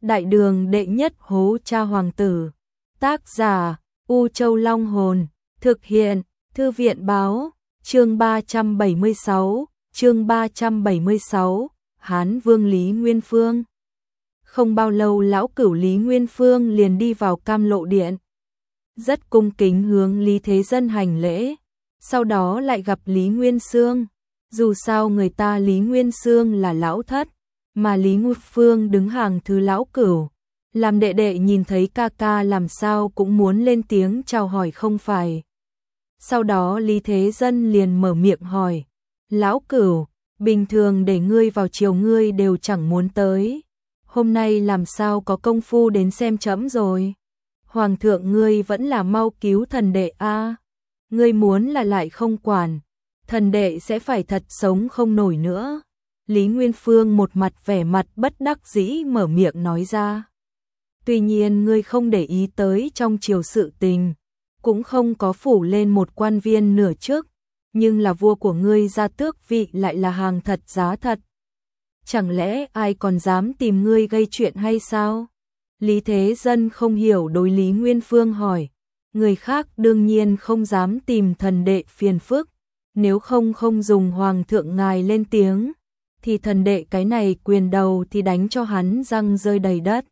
Đại đường đệ nhất hố cha hoàng tử. Tác giả U Châu Long Hồn. Thực hiện Thư viện Báo. Chương 376. Hán Vương Lý Nguyên Phương. Không bao lâu lão cửu Lý Nguyên Phương liền đi vào Cam Lộ Điện. Rất cung kính hướng Lý Thế Dân hành lễ. Sau đó lại gặp Lý Nguyên Xương. Dù sao người ta Lý Nguyên Xương là lão thất, mà Lý Nguyên Phương đứng hàng thứ lão cửu. Làm đệ đệ nhìn thấy ca ca làm sao cũng muốn lên tiếng chào hỏi không phải. Sau đó Lý Thế Dân liền mở miệng hỏi. Lão cửu, bình thường để ngươi vào chiều ngươi đều chẳng muốn tới. Hôm nay làm sao có công phu đến xem trẫm rồi. Hoàng thượng ngươi vẫn là mau cứu thần đệ a. Ngươi muốn là lại không quản, thần đệ sẽ phải thật sống không nổi nữa. Lý Nguyên Phương một mặt vẻ mặt bất đắc dĩ mở miệng nói ra. Tuy nhiên ngươi không để ý tới trong triều sự tình, cũng không có phủ lên một quan viên nửa chức, nhưng là vua của ngươi ra tước vị lại là hàng thật giá thật. Chẳng lẽ ai còn dám tìm ngươi gây chuyện hay sao? Lý Thế Dân không hiểu đối Lý Nguyên Phương hỏi. Người khác đương nhiên không dám tìm thần đệ phiền phức, nếu không dùng hoàng thượng ngài lên tiếng, thì thần đệ cái này quyền đầu thì đánh cho hắn răng rơi đầy đất.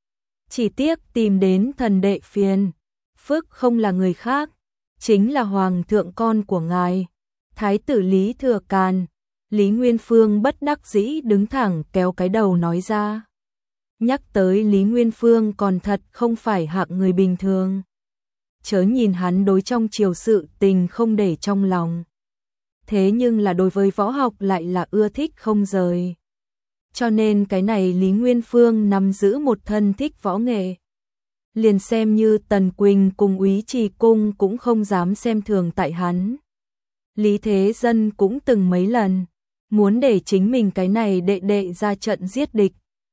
Chỉ tiếc tìm đến thần đệ phiền phức không là người khác, chính là hoàng thượng con của ngài, Thái tử Lý Thừa Càn. Lý Nguyên Phương bất đắc dĩ đứng thẳng kéo cái đầu nói ra. Nhắc tới Lý Nguyên Phương còn thật không phải hạng người bình thường. Chớ nhìn hắn đối trong triều sự tình không để trong lòng, thế nhưng là đối với võ học lại là ưa thích không rời. Cho nên cái này Lý Nguyên Phương nắm giữ một thân thích võ nghệ. Liền xem như Tần Quỳnh cùng Úy Trì Cung cũng không dám xem thường tại hắn. Lý Thế Dân cũng từng mấy lần muốn để chính mình cái này đệ đệ ra trận giết địch.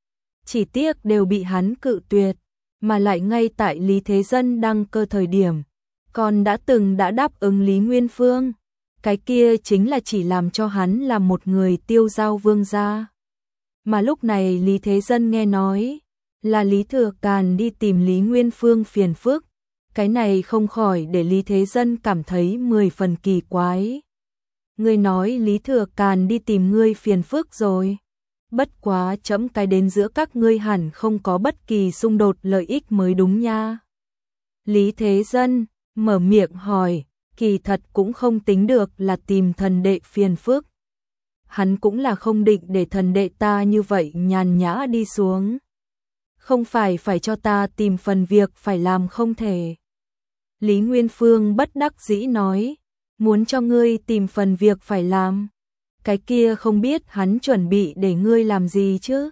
Chỉ tiếc đều bị hắn cự tuyệt, mà lại ngay tại Lý Thế Dân đăng cơ thời điểm, còn đã đáp ứng Lý Nguyên Phương. Cái kia chính là chỉ làm cho hắn là một người tiêu giao vương gia. Mà lúc này Lý Thế Dân nghe nói là Lý Thừa Càn đi tìm Lý Nguyên Phương phiền phức, cái này không khỏi để Lý Thế Dân cảm thấy 10 phần kỳ quái. Ngươi nói Lý Thừa Càn đi tìm ngươi phiền phức rồi. Bất quá trẫm cái đến giữa các ngươi hẳn không có bất kỳ xung đột lợi ích mới đúng nha. Lý Thế Dân mở miệng hỏi, kỳ thật cũng không tính được là tìm thần đệ phiền phức. Hắn cũng là không định để thần đệ ta như vậy nhàn nhã đi xuống. Không phải cho ta tìm phần việc phải làm không thể. Lý Nguyên Phương bất đắc dĩ nói, muốn cho ngươi tìm phần việc phải làm. Cái kia không biết hắn chuẩn bị để ngươi làm gì chứ?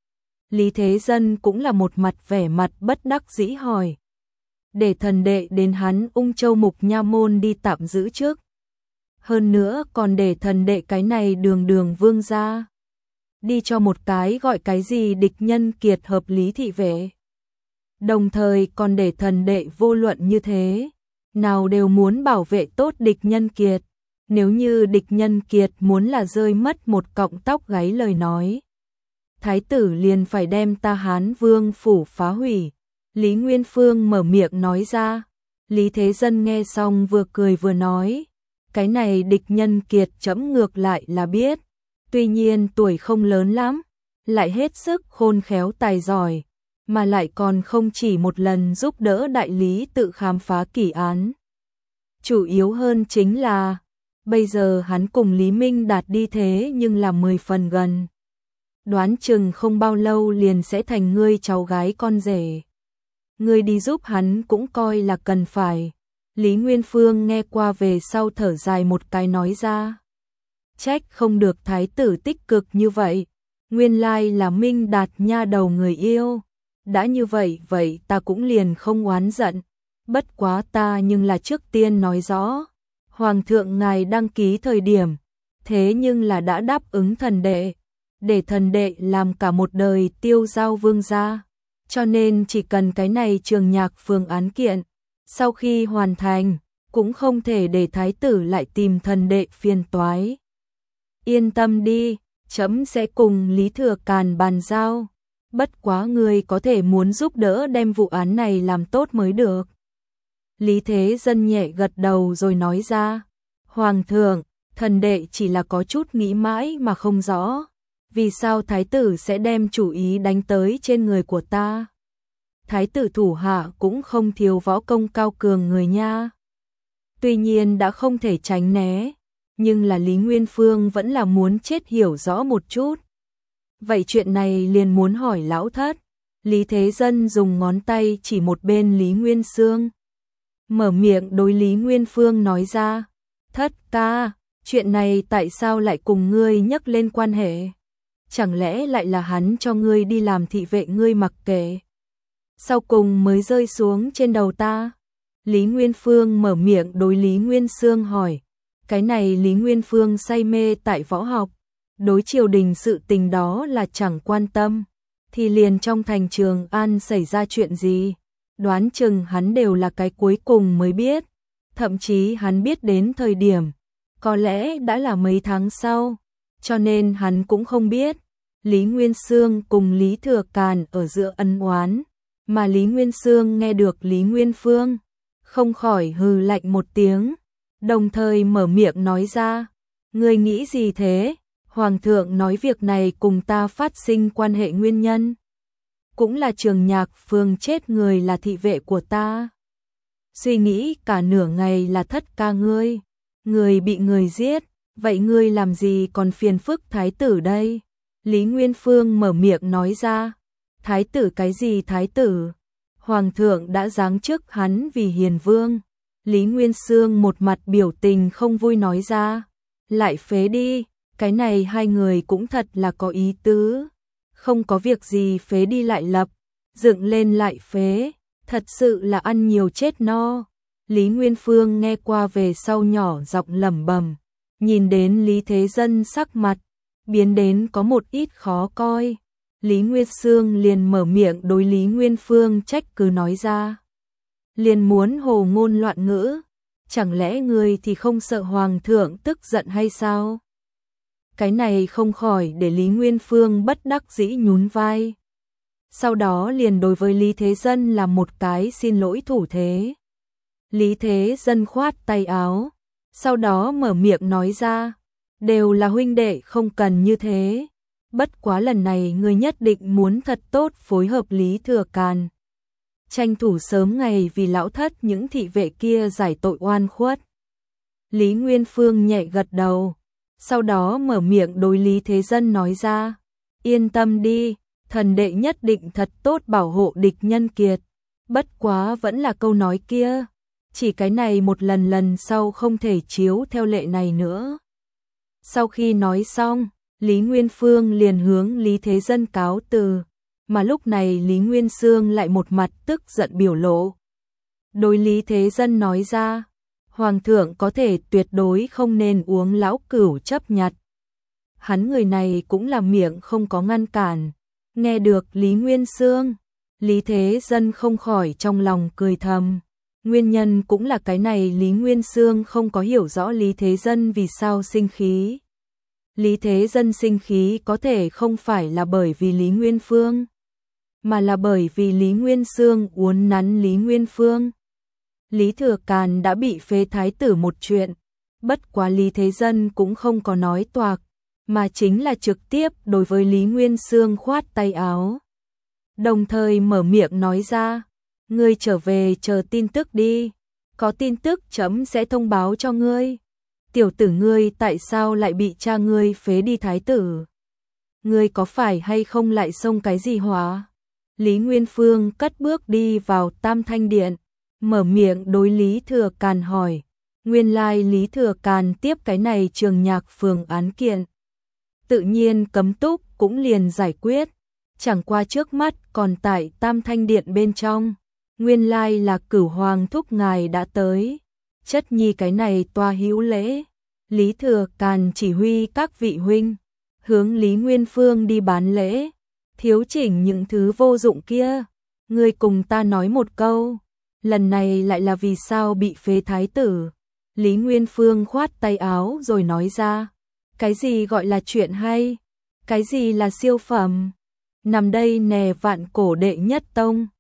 Lý Thế Dân cũng là một mặt vẻ mặt bất đắc dĩ hỏi. Để thần đệ đến hắn Ung Châu Mục Nha Môn đi tạm giữ trước. Hơn nữa còn để thần đệ cái này đường vương gia đi cho một cái gọi cái gì địch nhân kiệt hợp lý thị vệ. Đồng thời còn để thần đệ vô luận như thế, nào đều muốn bảo vệ tốt địch nhân kiệt. Nếu như địch nhân kiệt muốn là rơi mất một cọng tóc gáy lời nói, thái tử liền phải đem ta Hán Vương phủ phá hủy. Lý Nguyên Phương mở miệng nói ra. Lý Thế Dân nghe xong vừa cười vừa nói, cái này địch nhân kiệt trẫm ngược lại là biết, tuy nhiên tuổi không lớn lắm, lại hết sức khôn khéo tài giỏi, mà lại còn không chỉ một lần giúp đỡ đại lý tự khám phá kỳ án. Chủ yếu hơn chính là bây giờ hắn cùng Lý Minh Đạt đi thế nhưng là 10 phần gần. Đoán chừng không bao lâu liền sẽ thành ngươi cháu gái con rể. Ngươi đi giúp hắn cũng coi là cần phải. Lý Nguyên Phương nghe qua về sau thở dài một cái nói ra. Trách không được thái tử tích cực như vậy. Nguyên lai là Minh Đạt nha đầu người yêu. Đã như vậy ta cũng liền không oán giận. Bất quá ta nhưng là trước tiên nói rõ. Hoàng thượng ngài đăng ký thời điểm, thế nhưng là đã đáp ứng thần đệ, để thần đệ làm cả một đời tiêu giao vương gia. Cho nên chỉ cần cái này Trường Nhạc Phường án kiện, sau khi hoàn thành, cũng không thể để thái tử lại tìm thần đệ phiền toái. Yên tâm đi, trẫm sẽ cùng Lý Thừa Càn bàn giao. Bất quá ngươi có thể muốn giúp đỡ đem vụ án này làm tốt mới được. Lý Thế Dân nhẹ gật đầu rồi nói ra, Hoàng thượng, thần đệ chỉ là có chút nghĩ mãi mà không rõ, vì sao thái tử sẽ đem chủ ý đánh tới trên người của ta. Thái tử thủ hạ cũng không thiếu võ công cao cường người nha. Tuy nhiên đã không thể tránh né, nhưng là Lý Nguyên Phương vẫn là muốn chết hiểu rõ một chút. Vậy chuyện này liền muốn hỏi lão thất. Lý Thế Dân dùng ngón tay chỉ một bên Lý Nguyên Xương. Mở miệng đối Lý Nguyên Phương nói ra, thất ca, chuyện này tại sao lại cùng ngươi nhắc lên quan hệ? Chẳng lẽ lại là hắn cho ngươi đi làm thị vệ ngươi mặc kệ? Sau cùng mới rơi xuống trên đầu ta. Lý Nguyên Phương mở miệng đối Lý Nguyên Xương hỏi, cái này Lý Nguyên Phương say mê tại võ học, đối triều đình sự tình đó là chẳng quan tâm, thì liền trong thành Trường An xảy ra chuyện gì, đoán chừng hắn đều là cái cuối cùng mới biết, thậm chí hắn biết đến thời điểm, có lẽ đã là mấy tháng sau, cho nên hắn cũng không biết. Lý Nguyên Xương cùng Lý Thừa Càn ở giữa ân oán, mà Lý Nguyên Xương nghe được Lý Nguyên Phương, không khỏi hừ lạnh một tiếng, đồng thời mở miệng nói ra, ngươi nghĩ gì thế? Hoàng thượng nói việc này cùng ta phát sinh quan hệ nguyên nhân, cũng là Trường Nhạc Phương chết người là thị vệ của ta. Suy nghĩ cả nửa ngày là thất ca ngươi, người bị người giết, vậy ngươi làm gì còn phiền phức thái tử đây? Lý Nguyên Phương mở miệng nói ra, thái tử cái gì thái tử? Hoàng thượng đã giáng chức hắn vì hiền vương. Lý Nguyên Xương một mặt biểu tình không vui nói ra, lại phế đi, cái này hai người cũng thật là có ý tứ. Không có việc gì phế đi lại lập, dựng lên lại phế, thật sự là ăn nhiều chết no. Lý Nguyên Phương nghe qua về sau nhỏ giọng lẩm bẩm, nhìn đến Lý Thế Dân sắc mặt biến đến có một ít khó coi. Lý Nguyên Xương liền mở miệng đối Lý Nguyên Phương trách cứ nói ra, liền muốn hồ ngôn loạn ngữ, chẳng lẽ ngươi thì không sợ hoàng thượng tức giận hay sao? Cái này không khỏi để Lý Nguyên Phương bất đắc dĩ nhún vai. Sau đó liền đối với Lý Thế Dân là một cái xin lỗi thủ thế. Lý Thế Dân khoát tay áo, sau đó mở miệng nói ra, đều là huynh đệ không cần như thế. Bất quá lần này ngươi nhất định muốn thật tốt phối hợp Lý Thừa Càn, tranh thủ sớm ngày vì lão thất những thị vệ kia giải tội oan khuất. Lý Nguyên Phương nhẹ gật đầu, sau đó mở miệng đối Lý Thế Dân nói ra, yên tâm đi, thần đệ nhất định thật tốt bảo hộ địch nhân kiệt. Bất quá vẫn là câu nói kia, chỉ cái này một lần sau không thể chiếu theo lệ này nữa. Sau khi nói xong, Lý Nguyên Phương liền hướng Lý Thế Dân cáo từ, mà lúc này Lý Nguyên Xương lại một mặt tức giận biểu lộ. Đối Lý Thế Dân nói ra, Hoàng thượng có thể tuyệt đối không nên uống lão cửu chấp nhặt. Hắn người này cũng là miệng không có ngăn cản. Nghe được Lý Nguyên Xương, Lý Thế Dân không khỏi trong lòng cười thầm. Nguyên nhân cũng là cái này, Lý Nguyên Xương không có hiểu rõ Lý Thế Dân vì sao sinh khí. Lý Thế Dân sinh khí có thể không phải là bởi vì Lý Nguyên Phương, mà là bởi vì Lý Nguyên Xương uốn nắn Lý Nguyên Phương. Lý Thừa Càn đã bị phế thái tử một chuyện, bất quá Lý Thế Dân cũng không có nói toạc, mà chính là trực tiếp đối với Lý Nguyên Xương khoát tay áo. Đồng thời mở miệng nói ra, ngươi trở về chờ tin tức đi, có tin tức chấm sẽ thông báo cho ngươi. Tiểu tử ngươi tại sao lại bị cha ngươi phế đi thái tử? Ngươi có phải hay không lại xông cái gì hỏa? Lý Nguyên Phương cất bước đi vào Tam Thanh Điện, mở miệng đối Lý Thừa Càn hỏi. Nguyên lai Lý Thừa Càn tiếp cái này Trường Nhạc Phường án kiện, tự nhiên cấm túc cũng liền giải quyết, chẳng qua trước mắt còn tại Tam Thanh Điện bên trong. Nguyên lai là Cửu Hoàng thúc ngài đã tới, chất nhi cái này toa hữu lễ. Lý Thừa Càn chỉ huy các vị huynh hướng Lý Nguyên Phương đi bán lễ, thiếu chỉnh những thứ vô dụng kia. Ngươi cùng ta nói một câu, lần này lại là vì sao bị phế thái tử? Lý Nguyên Phương khoát tay áo rồi nói ra, cái gì gọi là chuyện hay, cái gì là siêu phẩm? Nằm đây nè vạn cổ đệ nhất tông.